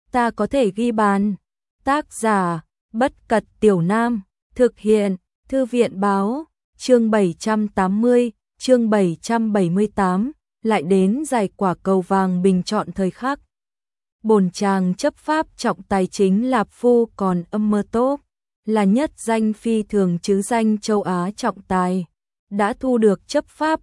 ta có thể ghi bàn. Tác giả, Bất Cật Tiểu Nam, thực hiện, Thư viện báo, chương 780, chương 778, lại đến giải quả cầu vàng bình chọn thời khắc. Bổn chàng chấp pháp trọng tài chính Lạp Phu còn Ammertov, là nhất danh phi thường chứ danh châu Á trọng tài, đã thu được chấp pháp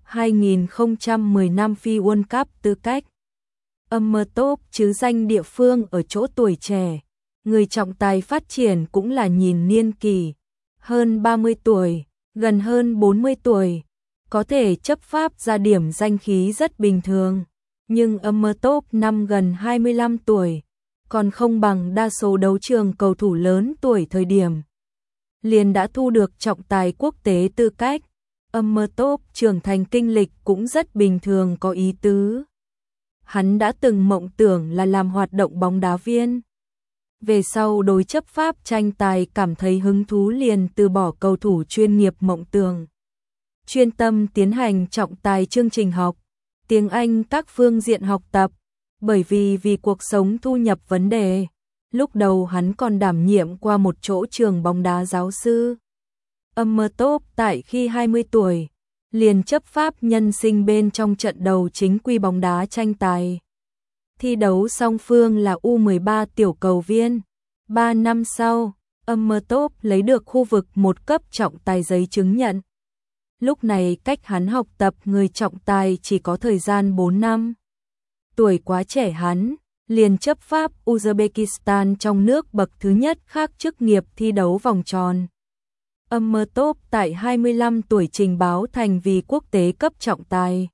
2010 năm phi World Cup tư cách. Ammertov chứ danh địa phương ở chỗ tuổi trẻ, người trọng tài phát triển cũng là nhìn niên kỷ, hơn 30 tuổi, gần hơn 40 tuổi, có thể chấp pháp ra điểm danh khí rất bình thường, nhưng Ammertov năm gần 25 tuổi, còn không bằng đa số đấu trường cầu thủ lớn tuổi thời điểm. Liền đã thu được trọng tài quốc tế tư cách, Ammertov trưởng thành kinh lịch cũng rất bình thường có ý tứ. Hắn đã từng mộng tưởng là làm hoạt động bóng đá viên. Về sau đối chấp pháp tranh tài cảm thấy hứng thú liền từ bỏ cầu thủ chuyên nghiệp mộng tưởng. Chuyên tâm tiến hành trọng tài chương trình học, tiếng Anh các phương diện học tập, bởi vì cuộc sống thu nhập vấn đề. Lúc đầu hắn còn đảm nhiệm qua một chỗ trường bóng đá giáo sư. Ammertov tại khi 20 tuổi, liền chấp pháp nhân sinh bên trong trận đầu chính quy bóng đá tranh tài. Thi đấu song phương là U13 tiểu cầu viên. 3 năm sau, Ammertov lấy được khu vực 1 cấp trọng tài giấy chứng nhận. Lúc này cách hắn học tập người trọng tài chỉ có thời gian 4 năm. Tuổi quá trẻ hắn, liền chấp pháp Uzbekistan trong nước bậc thứ nhất khác chức nghiệp thi đấu vòng tròn. Ammertov tại 25 tuổi trình báo thành vì quốc tế cấp trọng tài.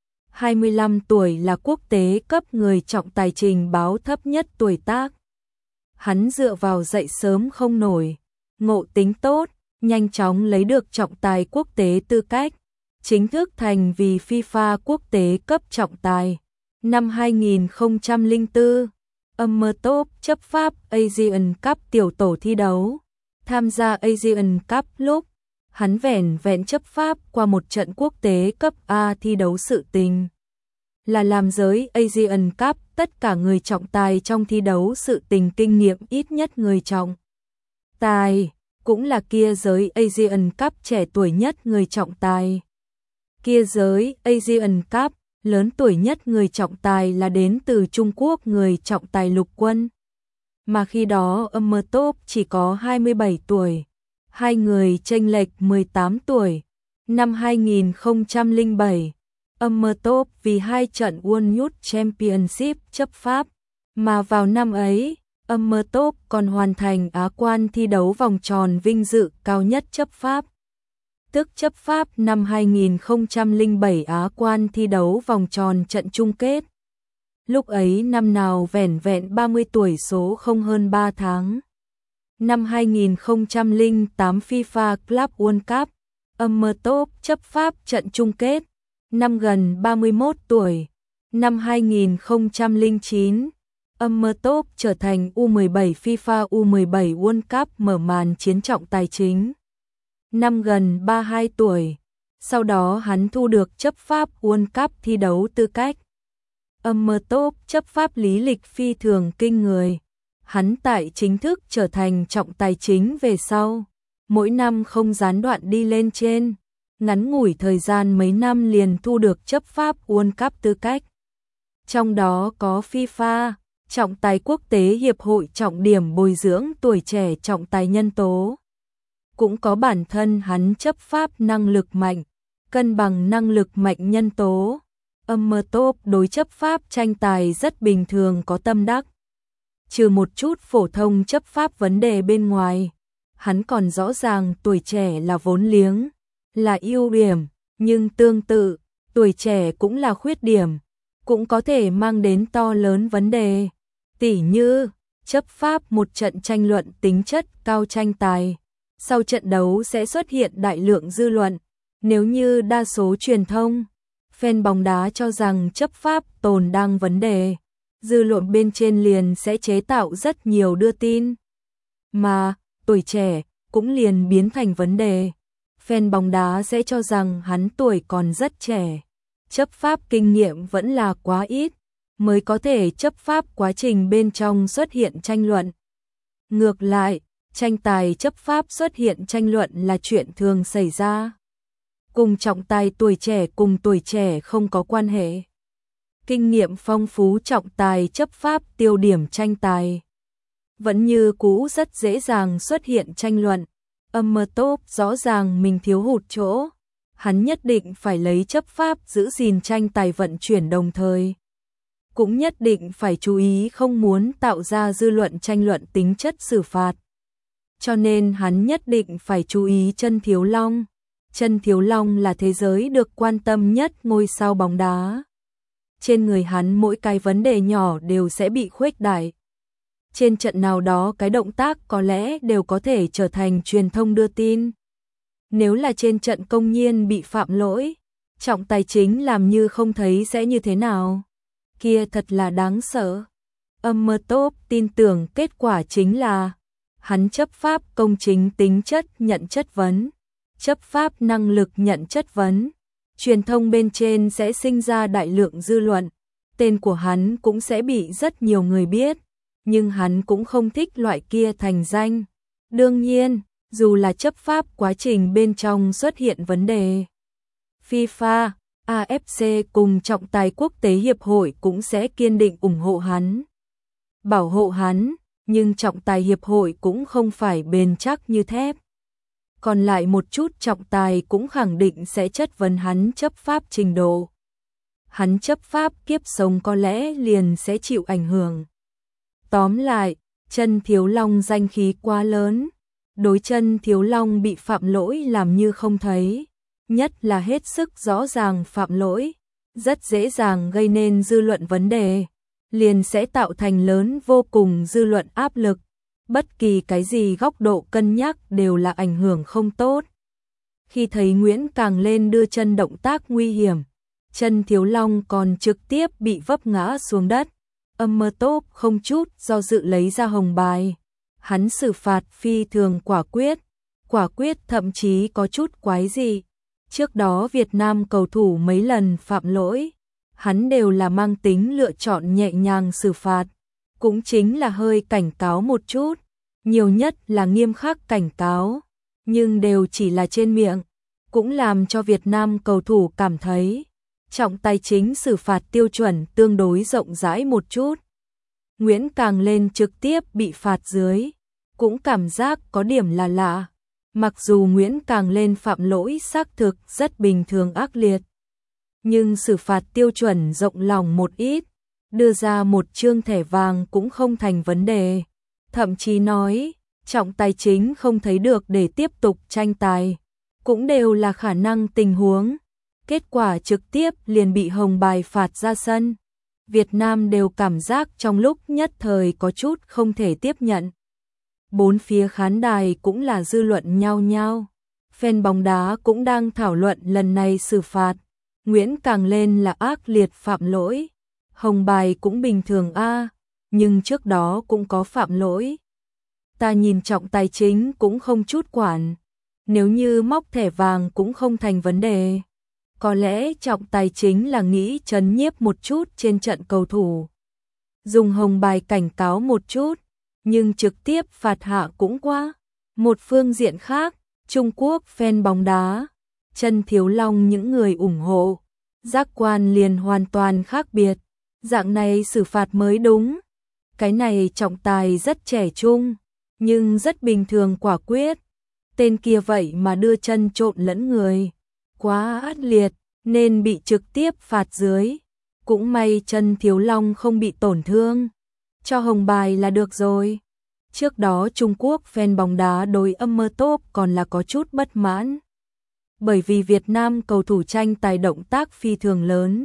25 tuổi là quốc tế cấp người trọng tài trình báo thấp nhất tuổi tác. Hắn dựa vào dậy sớm không nổi, ngộ tính tốt, nhanh chóng lấy được trọng tài quốc tế tư cách, chính thức thành vì FIFA quốc tế cấp trọng tài. Năm 2004, Ammertov chấp pháp Asian Cup tiểu tổ thi đấu. Tham gia Asian Cup lúc, hắn vẻn vẹn chấp pháp qua một trận quốc tế cấp A thi đấu sự tình. Là làm giới Asian Cup tất cả người trọng tài trong thi đấu sự tình kinh nghiệm ít nhất người trọng tài, cũng là kia giới Asian Cup trẻ tuổi nhất người trọng tài. Kia giới Asian Cup lớn tuổi nhất người trọng tài là đến từ Trung Quốc người trọng tài lục quân. Mà khi đó Ammertov chỉ có 27 tuổi, hai người chênh lệch 18 tuổi. Năm 2007, Ammertov vì 2 trận World Youth Championship chấp pháp, mà vào năm ấy, Ammertov còn hoàn thành Á quân thi đấu vòng tròn vinh dự cao nhất chấp pháp. Tức chấp pháp năm 2007 Á quân thi đấu vòng tròn trận chung kết. Lúc ấy năm nào vẻn vẹn 30 tuổi số không hơn 3 tháng. Năm 2008 FIFA Club World Cup, Ammertov chấp pháp trận chung kết. Năm gần 31 tuổi. Năm 2009, Ammertov trở thành U17 FIFA U17 World Cup mở màn chiến trọng tài chính. Năm gần 32 tuổi. Sau đó hắn thu được chấp pháp World Cup thi đấu tư cách. Ammertov chấp pháp lý lịch phi thường kinh người. Hắn tại chính thức trở thành trọng tài chính về sau, mỗi năm không gián đoạn đi lên trên, ngắn ngủi thời gian mấy năm liền thu được chấp pháp World Cup tư cách. Trong đó có FIFA, trọng tài quốc tế hiệp hội trọng điểm bồi dưỡng tuổi trẻ trọng tài nhân tố. Cũng có bản thân hắn chấp pháp năng lực mạnh, cân bằng năng lực mạnh nhân tố. Ammertov đối chấp pháp tranh tài rất bình thường có tâm đắc. Trừ một chút phổ thông chấp pháp vấn đề bên ngoài, hắn còn rõ ràng tuổi trẻ là vốn liếng, là ưu điểm, nhưng tương tự, tuổi trẻ cũng là khuyết điểm, cũng có thể mang đến to lớn vấn đề. Tỉ như, chấp pháp một trận tranh luận tính chất cao tranh tài, sau trận đấu sẽ xuất hiện đại lượng dư luận, nếu như đa số truyền thông, fan bóng đá cho rằng chấp pháp tồn đang vấn đề, dư luận bên trên liền sẽ chế tạo rất nhiều đưa tin. Mà, tuổi trẻ cũng liền biến thành vấn đề. Fan bóng đá sẽ cho rằng hắn tuổi còn rất trẻ, chấp pháp kinh nghiệm vẫn là quá ít, mới có thể chấp pháp quá trình bên trong xuất hiện tranh luận. Ngược lại, tranh tài chấp pháp xuất hiện tranh luận là chuyện thường xảy ra. Cùng trọng tài tuổi trẻ cùng tuổi trẻ không có quan hệ. Kinh nghiệm phong phú trọng tài chấp pháp tiêu điểm tranh tài. Vẫn như cũ rất dễ dàng xuất hiện tranh luận. Top rõ ràng mình thiếu hụt chỗ. Hắn nhất định phải lấy chấp pháp giữ gìn tranh tài vận chuyển đồng thời. Cũng nhất định phải chú ý không muốn tạo ra dư luận tranh luận tính chất xử phạt. Cho nên hắn nhất định phải chú ý Chân Thiếu Long. Chân Thiếu Long là thế giới được quan tâm nhất ngôi sao bóng đá. Trên người hắn mỗi cái vấn đề nhỏ đều sẽ bị khuếch đại. Trên trận nào đó cái động tác có lẽ đều có thể trở thành truyền thông đưa tin. Nếu là trên trận công nhiên bị phạm lỗi, trọng tài chính làm như không thấy sẽ như thế nào? Kia thật là đáng sợ. Top tin tưởng kết quả chính là hắn chấp pháp công chính tính chất nhận chất vấn, chấp pháp năng lực nhận chất vấn. Truyền thông bên trên sẽ sinh ra đại lượng dư luận, tên của hắn cũng sẽ bị rất nhiều người biết, nhưng hắn cũng không thích loại kia thành danh. Đương nhiên, dù là chấp pháp quá trình bên trong xuất hiện vấn đề, FIFA, AFC cùng trọng tài quốc tế hiệp hội cũng sẽ kiên định ủng hộ hắn, bảo hộ hắn, nhưng trọng tài hiệp hội cũng không phải bền chắc như thép. Còn lại một chút trọng tài cũng khẳng định sẽ chất vấn hắn chấp pháp trình độ. Hắn chấp pháp kiếp sống có lẽ liền sẽ chịu ảnh hưởng. Tóm lại, Chân Thiếu Long danh khí quá lớn. Đối Chân Thiếu Long bị phạm lỗi làm như không thấy. Nhất là hết sức rõ ràng phạm lỗi. Rất dễ dàng gây nên dư luận vấn đề. Liền sẽ tạo thành lớn vô cùng dư luận áp lực. Bất kỳ cái gì góc độ cân nhắc đều là ảnh hưởng không tốt. Khi thấy Nguyễn Càng lên đưa chân động tác nguy hiểm, Chân Thiếu Long còn trực tiếp bị vấp ngã xuống đất. Top không chút do dự lấy ra hồng bài. Hắn xử phạt phi thường quả quyết thậm chí có chút quái dị. Trước đó Việt Nam cầu thủ mấy lần phạm lỗi, hắn đều là mang tính lựa chọn nhẹ nhàng xử phạt, cũng chính là hơi cảnh cáo một chút, nhiều nhất là nghiêm khắc cảnh cáo, nhưng đều chỉ là trên miệng, cũng làm cho Việt Nam cầu thủ cảm thấy trọng tài chính xử phạt tiêu chuẩn tương đối rộng rãi một chút. Nguyễn Càng lên trực tiếp bị phạt dưới, cũng cảm giác có điểm là lạ. Mặc dù Nguyễn Càng lên phạm lỗi xác thực rất bình thường ác liệt, nhưng xử phạt tiêu chuẩn rộng lòng một ít, đưa ra một chương thẻ vàng cũng không thành vấn đề. Thậm chí nói, trọng tài chính không thấy được để tiếp tục tranh tài, cũng đều là khả năng tình huống. Kết quả trực tiếp liền bị hồng bài phạt ra sân. Việt Nam đều cảm giác trong lúc nhất thời có chút không thể tiếp nhận. Bốn phía khán đài cũng là dư luận nhao nhao. Fan bóng đá cũng đang thảo luận lần này xử phạt. Nguyễn Càng lên là ác liệt phạm lỗi. Hồng bài cũng bình thường nhưng trước đó cũng có phạm lỗi. Ta nhìn trọng tài chính cũng không chút quản. Nếu như móc thẻ vàng cũng không thành vấn đề. Có lẽ trọng tài chính là nghĩ trấn nhiếp một chút trên trận cầu thủ. Dùng hồng bài cảnh cáo một chút, nhưng trực tiếp phạt hạ cũng quá. Một phương diện khác, Trung Quốc fan bóng đá, Chân Thiếu Long những người ủng hộ, giác quan liền hoàn toàn khác biệt. Dạng này xử phạt mới đúng. Cái này trọng tài rất trẻ trung, nhưng rất bình thường quả quyết. Tên kia vậy mà đưa chân trộn lẫn người. Quá ác liệt, nên bị trực tiếp phạt dưới. Cũng may Chân Thiếu Long không bị tổn thương. Cho hồng bài là được rồi. Trước đó Trung Quốc fan bóng đá đối Top còn là có chút bất mãn. Bởi vì Việt Nam cầu thủ tranh tài động tác phi thường lớn.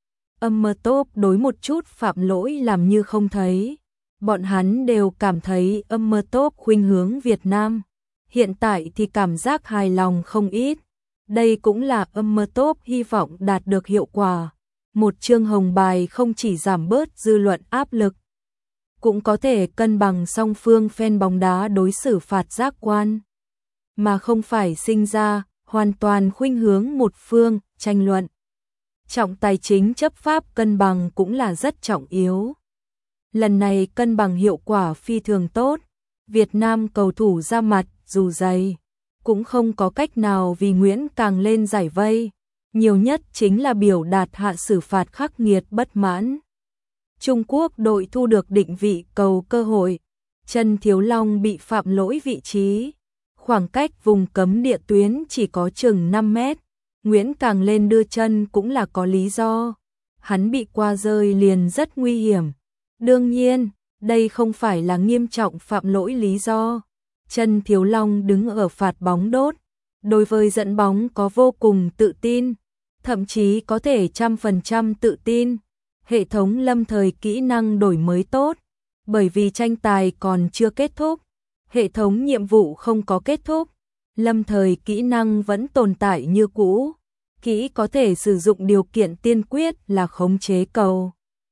Top đối một chút phạm lỗi làm như không thấy. Bọn hắn đều cảm thấy Top khuynh hướng Việt Nam. Hiện tại thì cảm giác hài lòng không ít. Đây cũng là Top hy vọng đạt được hiệu quả. Một chương hồng bài không chỉ giảm bớt dư luận áp lực, cũng có thể cân bằng song phương fan bóng đá đối xử phạt giác quan, mà không phải sinh ra hoàn toàn khuynh hướng một phương tranh luận. trọng tài chính chấp pháp cân bằng cũng là rất trọng yếu. Lần này cân bằng hiệu quả phi thường tốt, Việt Nam cầu thủ ra mặt dù dày, cũng không có cách nào vì Nguyễn càng lên giải vây, nhiều nhất chính là biểu đạt hạ xử phạt khắc nghiệt bất mãn. Trung Quốc đội thu được định vị cầu cơ hội, Trần Thiếu Long bị phạm lỗi vị trí, khoảng cách vùng cấm địa tuyến chỉ có chừng 5 mét, Nguyễn càng lên đưa chân cũng là có lý do, hắn bị qua rơi liền rất nguy hiểm. Đương nhiên, đây không phải là nghiêm trọng phạm lỗi lý do. Trần Thiếu Long đứng ở phạt bóng đốt, đối với dẫn bóng có vô cùng tự tin, thậm chí có thể 100% tự tin. Hệ thống lâm thời kỹ năng đổi mới tốt, bởi vì tranh tài còn chưa kết thúc, hệ thống nhiệm vụ không có kết thúc, lâm thời kỹ năng vẫn tồn tại như cũ. Kỹ có thể sử dụng điều kiện tiên quyết là khống chế cầu,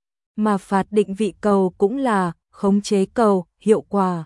mà phạt định vị cầu cũng là khống chế cầu hiệu quả.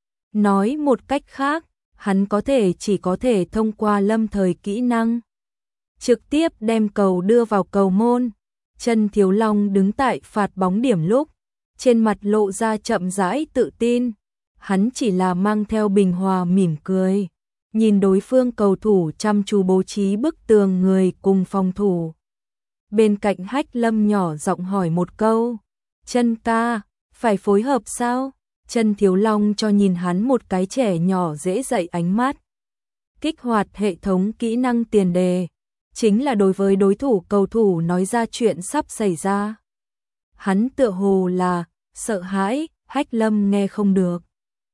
Nói một cách khác, hắn chỉ có thể thông qua lâm thời kỹ năng trực tiếp đem cầu đưa vào cầu môn. Trần Thiếu Long đứng tại phạt bóng điểm lúc, trên mặt lộ ra chậm rãi tự tin, hắn chỉ là mang theo bình hòa mỉm cười, nhìn đối phương cầu thủ chăm chú bố trí bức tường người cùng phòng thủ. Bên cạnh Hách Lâm nhỏ giọng hỏi một câu, Trần ca, phải phối hợp sao? Trần Thiếu Long cho nhìn hắn một cái trẻ nhỏ dễ dạy ánh mắt. Kích hoạt hệ thống kỹ năng tiền đề, chính là đối với đối thủ cầu thủ nói ra chuyện sắp xảy ra. Hắn tựa hồ là sợ hãi, Hách Lâm nghe không được.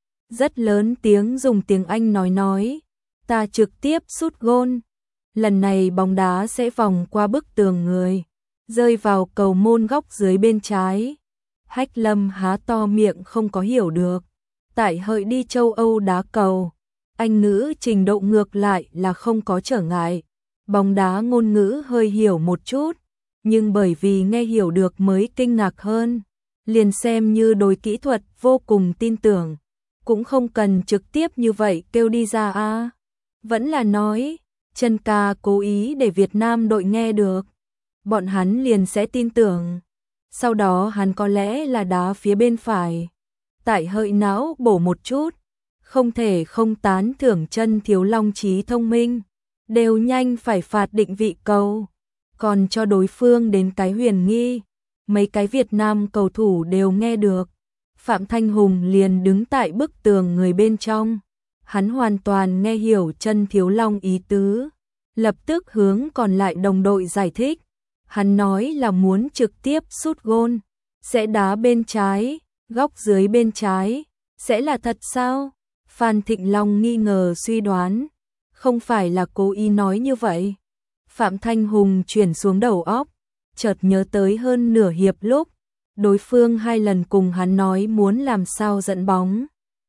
Rất lớn tiếng dùng tiếng Anh nói, ta trực tiếp sút gôn. Lần này bóng đá sẽ vòng qua bức tường người, rơi vào cầu môn góc dưới bên trái. Hách Lâm há to miệng không có hiểu được. Tại hợi đi châu Âu đá cầu, Anh ngữ trình độ ngược lại là không có trở ngại. Bóng đá ngôn ngữ hơi hiểu một chút, nhưng bởi vì nghe hiểu được mới kinh ngạc hơn. Liền xem như đối kỹ thuật vô cùng tin tưởng, cũng không cần trực tiếp như vậy kêu đi ra a. Vẫn là nói, Trần ca cố ý để Việt Nam đội nghe được, bọn hắn liền sẽ tin tưởng. Sau đó hắn có lẽ là đá phía bên phải. Tại hợi não bổ một chút, không thể không tán thưởng Trần Thiếu Long trí thông minh, đều nhanh phải phạt định vị cầu, còn cho đối phương đến cái huyền nghi. Mấy cái Việt Nam cầu thủ đều nghe được. Phạm Thanh Hùng liền đứng tại bức tường người bên trong. Hắn hoàn toàn nghe hiểu Trần Thiếu Long ý tứ, lập tức hướng còn lại đồng đội giải thích. Hắn nói là muốn trực tiếp sút gôn, sẽ đá bên trái, góc dưới bên trái, sẽ là thật sao? Phan Thịnh Long nghi ngờ suy đoán, không phải là cố ý nói như vậy. Phạm Thanh Hùng chuyển xuống đầu óc, chợt nhớ tới hơn nửa hiệp lúc, đối phương 2 lần cùng hắn nói muốn làm sao dẫn bóng.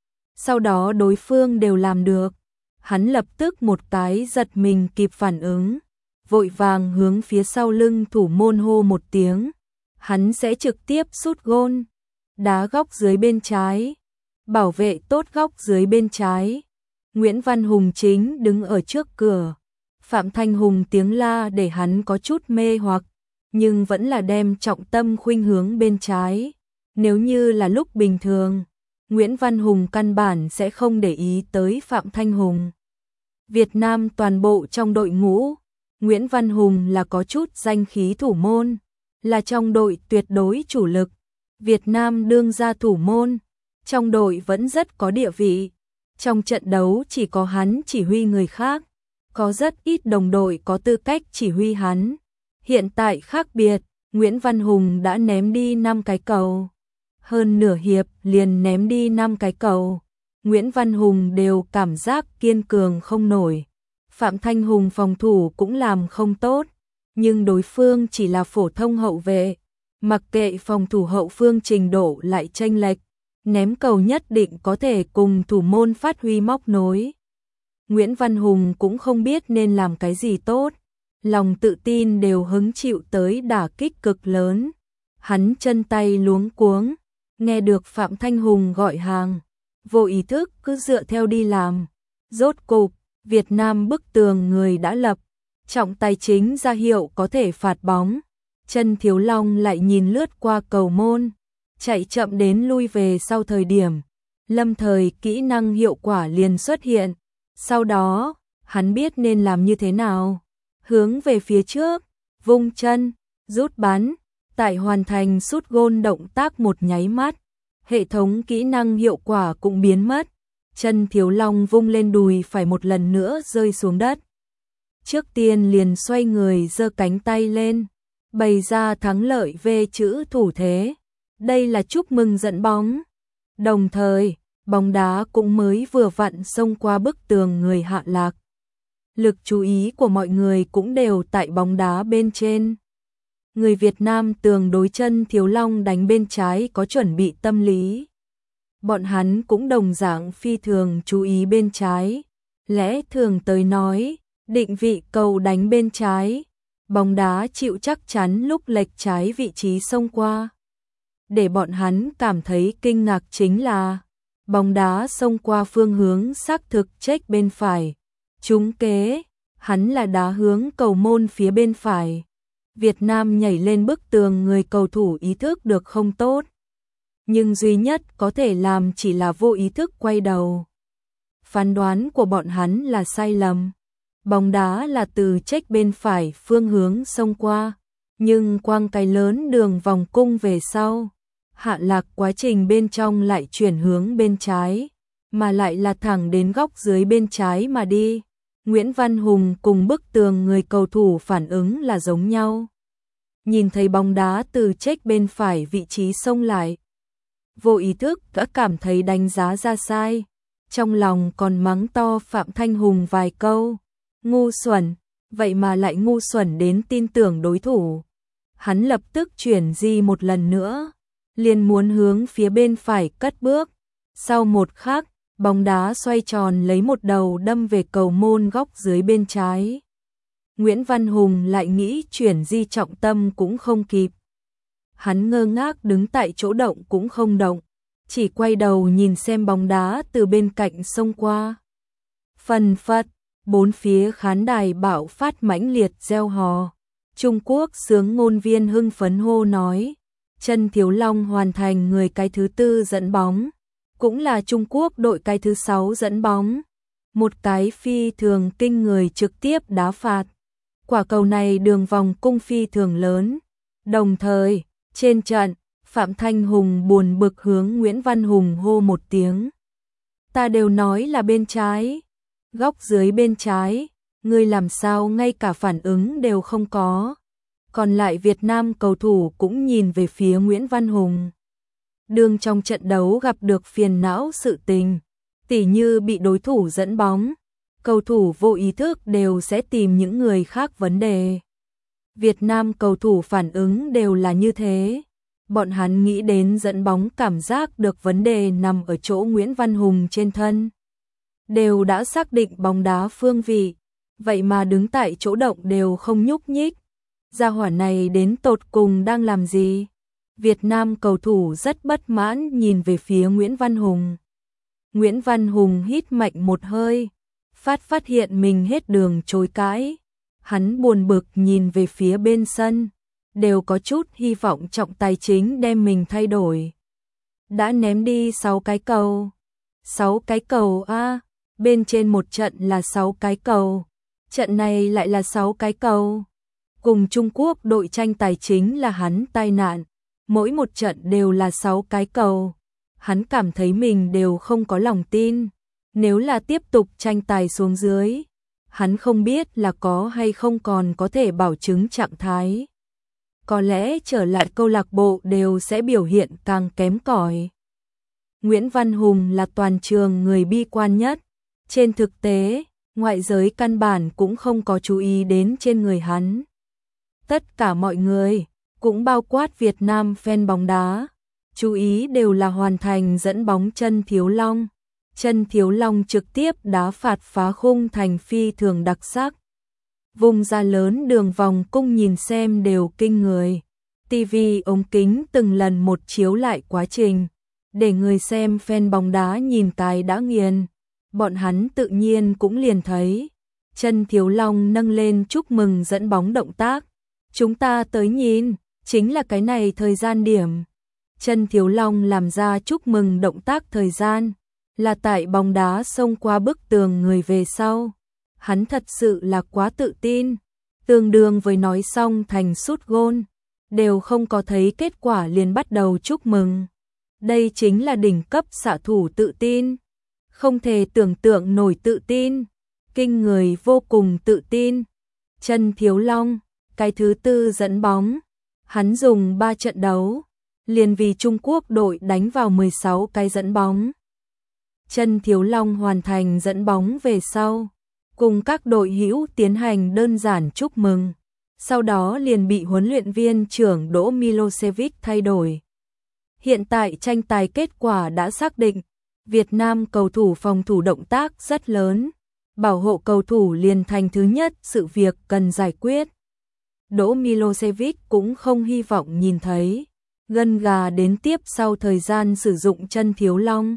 Sau đó đối phương đều làm được, hắn lập tức một cái giật mình kịp phản ứng, vội vàng hướng phía sau lưng thủ môn hô một tiếng, hắn sẽ trực tiếp sút gôn, đá góc dưới bên trái, bảo vệ tốt góc dưới bên trái. Nguyễn Văn Hùng chính đứng ở trước cửa, Phạm Thanh Hùng tiếng la để hắn có chút mê hoặc, nhưng vẫn là đem trọng tâm khuynh hướng bên trái. Nếu như là lúc bình thường, Nguyễn Văn Hùng căn bản sẽ không để ý tới Phạm Thanh Hùng. Việt Nam toàn bộ trong đội ngũ, Nguyễn Văn Hùng là có chút danh khí thủ môn, là trong đội tuyệt đối chủ lực. Việt Nam đương ra thủ môn, trong đội vẫn rất có địa vị. Trong trận đấu chỉ có hắn chỉ huy người khác, có rất ít đồng đội có tư cách chỉ huy hắn. Hiện tại khác biệt, Nguyễn Văn Hùng đã ném đi 5 cái cầu. Hơn nửa hiệp liền ném đi 5 cái cầu. Nguyễn Văn Hùng đều cảm giác kiên cường không nổi. Phạm Thanh Hùng phòng thủ cũng làm không tốt, nhưng đối phương chỉ là phổ thông hậu vệ. Mặc kệ phòng thủ hậu phương trình độ lại chênh lệch, ném cầu nhất định có thể cùng thủ môn phát huy móc nối. Nguyễn Văn Hùng cũng không biết nên làm cái gì tốt, lòng tự tin đều hứng chịu tới đả kích cực lớn. Hắn chân tay luống cuống, nghe được Phạm Thanh Hùng gọi hàng, vô ý thức cứ dựa theo đi làm. Rốt cục, Việt Nam bức tường người đã lập, Trọng tài chính ra hiệu có thể phạt bóng. Chân Thiếu Long lại nhìn lướt qua cầu môn, chạy chậm đến lui về sau thời điểm. Lâm thời kỹ năng hiệu quả liền xuất hiện. Sau đó, hắn biết nên làm như thế nào. Hướng về phía trước, vung chân, rút bắn, tại hoàn thành sút gôn động tác một nháy mắt. Hệ thống kỹ năng hiệu quả cũng biến mất. Chân Thiếu Long vung lên đùi phải một lần nữa rơi xuống đất. Trước tiên liền xoay người giơ cánh tay lên, bày ra thắng lợi V chữ thủ thế. Đây là chúc mừng dẫn bóng. Đồng thời, bóng đá cũng mới vừa vặn xông qua bức tường người Hạ Lạc. Lực chú ý của mọi người cũng đều tại bóng đá bên trên. Người Việt Nam tường đối Chân Thiếu Long đánh bên trái có chuẩn bị tâm lý. Bọn hắn cũng đồng dạng phi thường chú ý bên trái. Lẽ thường tới nói, định vị cầu đánh bên trái, bóng đá chịu chắc chắn lúc lệch trái vị trí xông qua. Để bọn hắn cảm thấy kinh ngạc chính là bóng đá xông qua phương hướng xác thực chếch bên phải. Trúng kế, hắn là đá hướng cầu môn phía bên phải. Việt Nam nhảy lên bức tường, người cầu thủ ý thức được không tốt. Nhưng duy nhất có thể làm chỉ là vô ý thức quay đầu. Phán đoán của bọn hắn là sai lầm. Bóng đá là từ chếch bên phải phương hướng xông qua, nhưng quang cái lớn đường vòng cung về sau. Hạ Lạc quá trình bên trong lại chuyển hướng bên trái, mà lại là thẳng đến góc dưới bên trái mà đi. Nguyễn Văn Hùng cùng bức tường người cầu thủ phản ứng là giống nhau. Nhìn thấy bóng đá từ chếch bên phải vị trí xông lại, vô ý thức đã cảm thấy đánh giá ra sai. Trong lòng còn mắng to Phạm Thanh Hùng vài câu. Ngu xuẩn, vậy mà lại ngu xuẩn đến tin tưởng đối thủ. Hắn lập tức chuyển di một lần nữa, liền muốn hướng phía bên phải cất bước. Sau một khắc, bóng đá xoay tròn lấy một đầu đâm về cầu môn góc dưới bên trái. Nguyễn Văn Hùng lại nghĩ chuyển di trọng tâm cũng không kịp. Hắn ngơ ngác đứng tại chỗ động cũng không động, chỉ quay đầu nhìn xem bóng đá từ bên cạnh xông qua. Phần phật, bốn phía khán đài bạo phát mãnh liệt reo hò. Trung Quốc xướng ngôn viên hưng phấn hô nói, Chân Thiếu Long hoàn thành người cái thứ 4 dẫn bóng, cũng là Trung Quốc đội cái thứ 6 dẫn bóng. Một cái phi thường kinh người trực tiếp đá phạt. Quả cầu này đường vòng cung phi thường lớn. Đồng thời, trên trận, Phạm Thanh Hùng buồn bực hướng Nguyễn Văn Hùng hô một tiếng. Ta đều nói là bên trái, góc dưới bên trái, ngươi làm sao ngay cả phản ứng đều không có. Còn lại Việt Nam cầu thủ cũng nhìn về phía Nguyễn Văn Hùng. Đương trong trận đấu gặp được phiền não sự tình, tỉ như bị đối thủ dẫn bóng, cầu thủ vô ý thức đều sẽ tìm những người khác vấn đề. Việt Nam cầu thủ phản ứng đều là như thế. Bọn hắn nghĩ đến dẫn bóng cảm giác được vấn đề nằm ở chỗ Nguyễn Văn Hùng trên thân. Đều đã xác định bóng đá phương vị, vậy mà đứng tại chỗ động đều không nhúc nhích. Gia hỏa này đến tột cùng đang làm gì? Việt Nam cầu thủ rất bất mãn nhìn về phía Nguyễn Văn Hùng. Nguyễn Văn Hùng hít mạnh một hơi, phát hiện mình hết đường chối cãi. Hắn buồn bực nhìn về phía bên sân, đều có chút hy vọng trọng tài chính đem mình thay đổi. Đã ném đi 6 cái cầu. 6 cái cầu a, bên trên một trận là 6 cái cầu. Trận này lại là 6 cái cầu. Cùng Trung Quốc đội tranh tài chính là hắn tai nạn, mỗi một trận đều là 6 cái cầu. Hắn cảm thấy mình đều không có lòng tin. Nếu là tiếp tục tranh tài xuống dưới, hắn không biết là có hay không còn có thể bảo chứng trạng thái. Có lẽ trở lại câu lạc bộ đều sẽ biểu hiện càng kém cỏi. Nguyễn Văn Hùng là toàn trường người bi quan nhất. Trên thực tế, ngoại giới căn bản cũng không có chú ý đến trên người hắn. Tất cả mọi người, cũng bao quát Việt Nam fan bóng đá, chú ý đều là hoàn thành dẫn bóng Chân Thiếu Long. Chân Thiếu Long trực tiếp đá phạt phá khung thành phi thường đặc sắc. Vùng ra lớn đường vòng cung nhìn xem đều kinh người. TV ống kính từng lần một chiếu lại quá trình, để người xem fan bóng đá nhìn cái đã nghiền. Bọn hắn tự nhiên cũng liền thấy. Chân Thiếu Long nâng lên chúc mừng dẫn bóng động tác. Chúng ta tới nhìn, chính là cái này thời gian điểm. Chân Thiếu Long làm ra chúc mừng động tác thời gian, là tại bóng đá xông qua bức tường người về sau. Hắn thật sự là quá tự tin, tương đương với nói xong thành sút gôn, đều không có thấy kết quả liền bắt đầu chúc mừng. Đây chính là đỉnh cấp xạ thủ tự tin, không thể tưởng tượng nổi tự tin, kinh người vô cùng tự tin. Chân Thiếu Long, cái thứ 4 dẫn bóng, hắn dùng 3 trận đấu, liền vì Trung Quốc đội đánh vào 16 cái dẫn bóng. Chân Thiếu Long hoàn thành dẫn bóng về sau, cùng các đội hữu tiến hành đơn giản chúc mừng, sau đó liền bị huấn luyện viên trưởng Đỗ Milosevic thay đổi. Hiện tại tranh tài kết quả đã xác định, Việt Nam cầu thủ phòng thủ động tác rất lớn, bảo hộ cầu thủ liền thành thứ nhất sự việc cần giải quyết. Đỗ Milosevic cũng không hy vọng nhìn thấy gân gà đến tiếp sau thời gian sử dụng Chân Thiếu Long,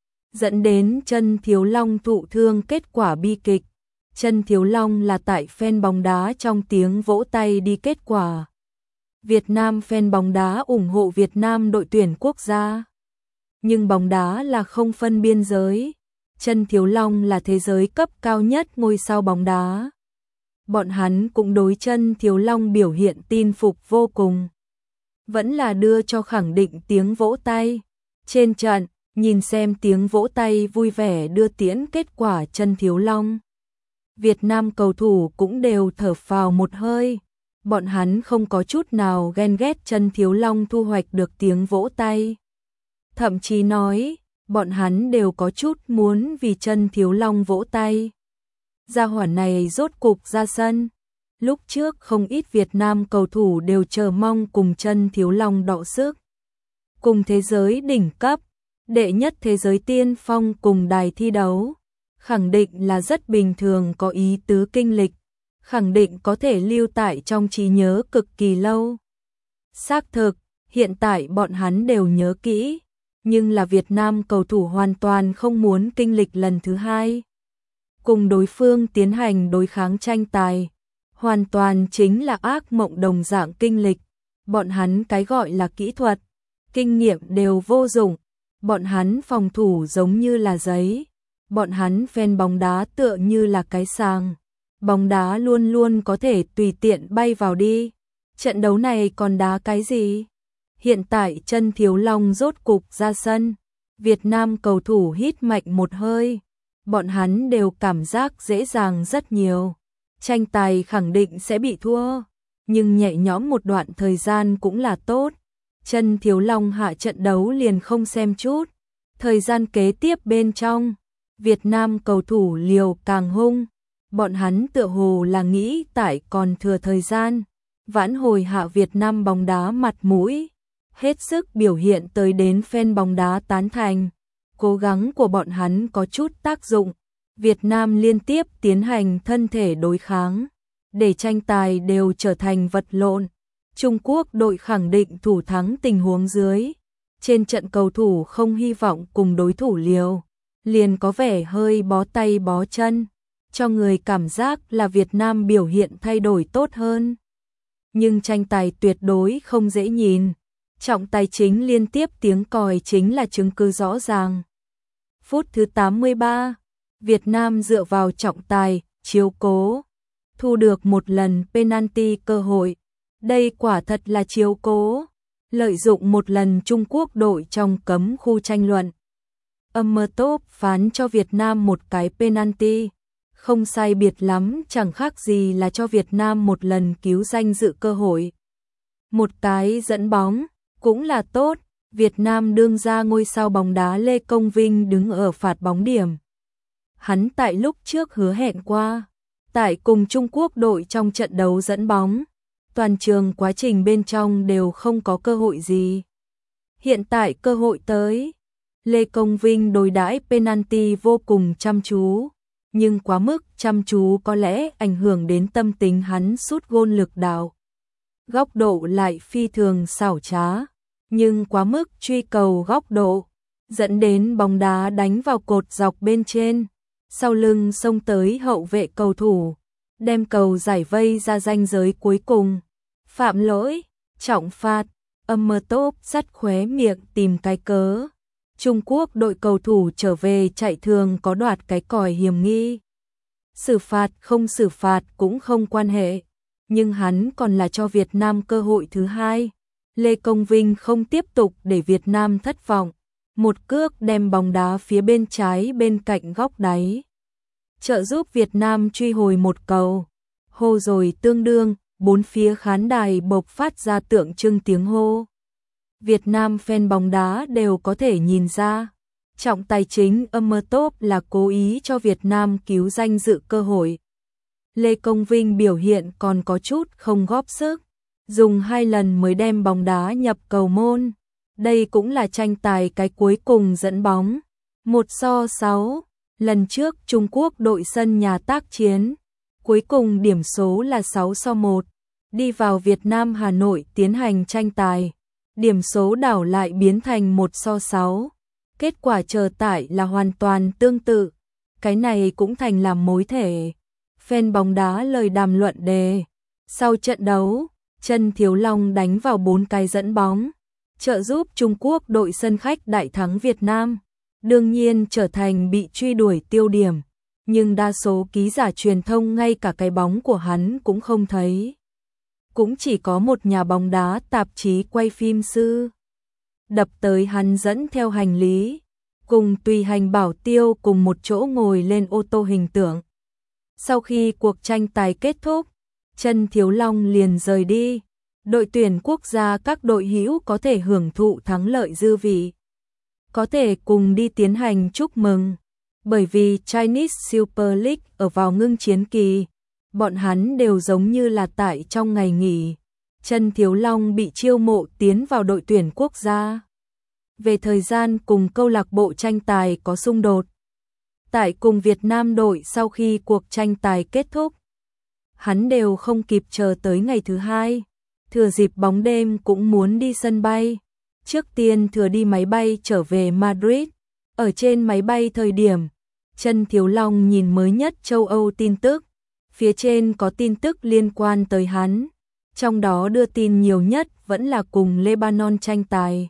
dẫn đến Chân Thiếu Long thụ thương, kết quả bi kịch. Chân Thiếu Long là tại fan bóng đá trong tiếng vỗ tay đi kết quả. Việt Nam fan bóng đá ủng hộ Việt Nam đội tuyển quốc gia. Nhưng bóng đá là không phân biên giới. Chân Thiếu Long là thế giới cấp cao nhất ngôi sao bóng đá. Bọn hắn cũng đối Chân Thiếu Long biểu hiện tin phục vô cùng. Vẫn là đưa cho khẳng định tiếng vỗ tay. Trên trận, nhìn xem tiếng vỗ tay vui vẻ đưa tiễn kết quả Chân Thiếu Long. Việt Nam cầu thủ cũng đều thở phào một hơi. Bọn hắn không có chút nào ghen ghét Chân Thiếu Long thu hoạch được tiếng vỗ tay. Thậm chí nói, bọn hắn đều có chút muốn vì Chân Thiếu Long vỗ tay. Gia hỏa này rốt cục ra sân. Lúc trước không ít Việt Nam cầu thủ đều chờ mong cùng Chân Thiếu Long đọ sức. Cùng thế giới đỉnh cấp, đệ nhất thế giới tiên phong cùng đài thi đấu. Khẳng định là rất bình thường, có ý tứ kinh lịch. Khẳng định có thể lưu tại trong trí nhớ cực kỳ lâu. Xác thực, hiện tại bọn hắn đều nhớ kỹ. Nhưng là Việt Nam cầu thủ hoàn toàn không muốn kinh lịch lần thứ hai. Cùng đối phương tiến hành đối kháng tranh tài. Hoàn toàn chính là ác mộng đồng dạng kinh lịch. Bọn hắn cái gọi là kỹ thuật, kinh nghiệm đều vô dụng. Bọn hắn phòng thủ giống như là giấy. Bọn hắn fan bóng đá tựa như là cái sàng. Bóng đá luôn luôn có thể tùy tiện bay vào đi. Trận đấu này còn đá cái gì? Hiện tại Chân Thiếu Long rốt cục ra sân. Việt Nam cầu thủ hít mạnh một hơi. Bọn hắn đều cảm giác dễ dàng rất nhiều. Tranh tài khẳng định sẽ bị thua, nhưng nhẹ nhõm một đoạn thời gian cũng là tốt. Chân Thiếu Long hạ trận đấu liền không xem chút. Thời gian kế tiếp bên trong, Việt Nam cầu thủ liều càng hung. Bọn hắn tựa hồ là nghĩ tại còn thừa thời gian, vãn hồi hạ Việt Nam bóng đá mặt mũi. Hết sức biểu hiện tới đến fan bóng đá tán thành. Cố gắng của bọn hắn có chút tác dụng. Việt Nam liên tiếp tiến hành thân thể đối kháng, để tranh tài đều trở thành vật lộn. Trung Quốc đội khẳng định thủ thắng tình huống dưới. Trên trận cầu thủ không hy vọng cùng đối thủ liều, liền có vẻ hơi bó tay bó chân, cho người cảm giác là Việt Nam biểu hiện thay đổi tốt hơn. Nhưng tranh tài tuyệt đối không dễ nhìn. Trọng tài chính liên tiếp tiếng còi chính là chứng cứ rõ ràng. Phút thứ 83, Việt Nam dựa vào trọng tài, chiếu cố, thu được một lần penalty cơ hội. Đây quả thật là chiếu cố, lợi dụng một lần Trung Quốc đội trong cấm khu tranh luận. Top phán cho Việt Nam một cái penalty, không sai biệt lắm, chẳng khác gì là cho Việt Nam một lần cứu danh dự cơ hội. Một cái dẫn bóng, cũng là tốt. Việt Nam đương ra ngôi sao bóng đá Lê Công Vinh đứng ở phạt bóng điểm. Hắn tại lúc trước hứa hẹn qua, tại cùng Trung Quốc đội trong trận đấu dẫn bóng, toàn trường quá trình bên trong đều không có cơ hội gì. Hiện tại cơ hội tới, Lê Công Vinh đối đãi penalty vô cùng chăm chú, nhưng quá mức chăm chú có lẽ ảnh hưởng đến tâm tính hắn sút gôn lực đạo. Góc độ lại phi thường xảo trá, nhưng quá mức truy cầu góc độ, dẫn đến bóng đá đánh vào cột dọc bên trên. sau lưng xông tới hậu vệ cầu thủ, đem cầu giải vây ra ranh giới cuối cùng. Phạm lỗi, trọng phạt, Top sắt khóe miệng tìm cái cớ. Trung Quốc đội cầu thủ trở về chạy thường có đoạt cái còi hiểm nghi. Xử phạt không xử phạt cũng không quan hệ, nhưng hắn còn là cho Việt Nam cơ hội thứ hai. Lê Công Vinh không tiếp tục để Việt Nam thất vọng, một cước đem bóng đá phía bên trái bên cạnh góc đáy, trợ giúp Việt Nam truy hồi một cầu. Hô rồi tương đương, bốn phía khán đài bộc phát ra tượng trưng tiếng hô. Việt Nam fan bóng đá đều có thể nhìn ra, trọng tài chính Top là cố ý cho Việt Nam cứu danh dự cơ hội. Lê Công Vinh biểu hiện còn có chút không góp sức, dùng 2 lần mới đem bóng đá nhập cầu môn. Đây cũng là tranh tài cái cuối cùng dẫn bóng. 1-6, lần trước Trung Quốc đội sân nhà tác chiến, cuối cùng điểm số là 6-1. Đi vào Việt Nam Hà Nội tiến hành tranh tài, điểm số đảo lại biến thành 1-6. Kết quả chờ tải là hoàn toàn tương tự. Cái này cũng thành làm mối thể. Fan bóng đá lời đàm luận đề. Sau trận đấu, Trần Thiếu Long đánh vào 4 cái dẫn bóng, trợ giúp Trung Quốc đội sân khách đại thắng Việt Nam. Đương nhiên trở thành bị truy đuổi tiêu điểm, nhưng đa số ký giả truyền thông ngay cả cái bóng của hắn cũng không thấy. Cũng chỉ có một nhà bóng đá tạp chí quay phim sư đập tới hắn dẫn theo hành lý, cùng tùy hành bảo tiêu cùng một chỗ ngồi lên ô tô hình tượng. Sau khi cuộc tranh tài kết thúc, Trần Thiếu Long liền rời đi. Đội tuyển quốc gia các đội hữu có thể hưởng thụ thắng lợi dư vị, có thể cùng đi tiến hành chúc mừng. Bởi vì Chinese Super League ở vào ngưng chiến kỳ, bọn hắn đều giống như là tại trong ngày nghỉ. Trần Thiếu Long bị chiêu mộ tiến vào đội tuyển quốc gia. Về thời gian cùng câu lạc bộ tranh tài có xung đột. Tại cùng Việt Nam đội sau khi cuộc tranh tài kết thúc, hắn đều không kịp chờ tới ngày thứ hai. Thừa dịp bóng đêm cũng muốn đi sân bay. Trước tiên thừa đi máy bay trở về Madrid. Ở trên máy bay thời điểm, Trần Thiếu Long nhìn mới nhất châu Âu tin tức. Phía trên có tin tức liên quan tới hắn. Trong đó đưa tin nhiều nhất vẫn là cùng Lebanon tranh tài.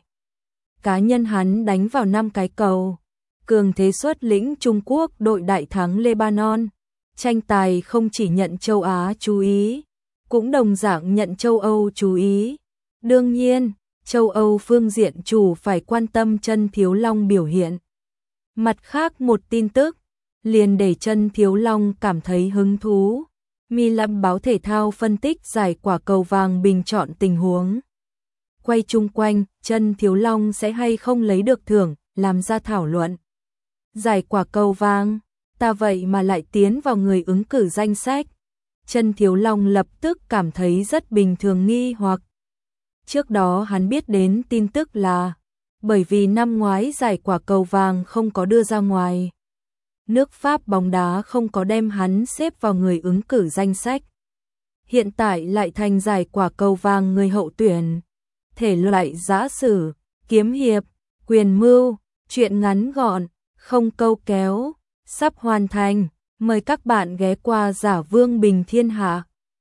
Cá nhân hắn đánh vào 5 cái cầu. Cường thế xuất lĩnh Trung Quốc đội đại thắng Lebanon. Tranh tài không chỉ nhận châu Á chú ý, cũng đồng dạng nhận châu Âu chú ý. Đương nhiên, châu Âu phương diện chủ phải quan tâm Trần Thiếu Long biểu hiện. Mặt khác một tin tức, liền để Trần Thiếu Long cảm thấy hứng thú. Milan báo thể thao phân tích giải quả cầu vàng bình chọn tình huống. Quay chung quanh, Trần Thiếu Long sẽ hay không lấy được thưởng, làm ra thảo luận. Giải quả cầu vàng, ta vậy mà lại tiến vào người ứng cử danh sách. Trần Thiếu Long lập tức cảm thấy rất bình thường nghi hoặc. Trước đó hắn biết đến tin tức là bởi vì năm ngoái giải quả cầu vàng không có đưa ra ngoài, nước Pháp bóng đá không có đem hắn xếp vào người ứng cử danh sách. Hiện tại lại thành giải quả cầu vàng người hậu tuyển. Thể loại giã sử, kiếm hiệp, quyền mưu, truyện ngắn gọn, không câu kéo, sắp hoàn thành. Mời các bạn ghé qua Giả Vương Bình Thiên Hạ.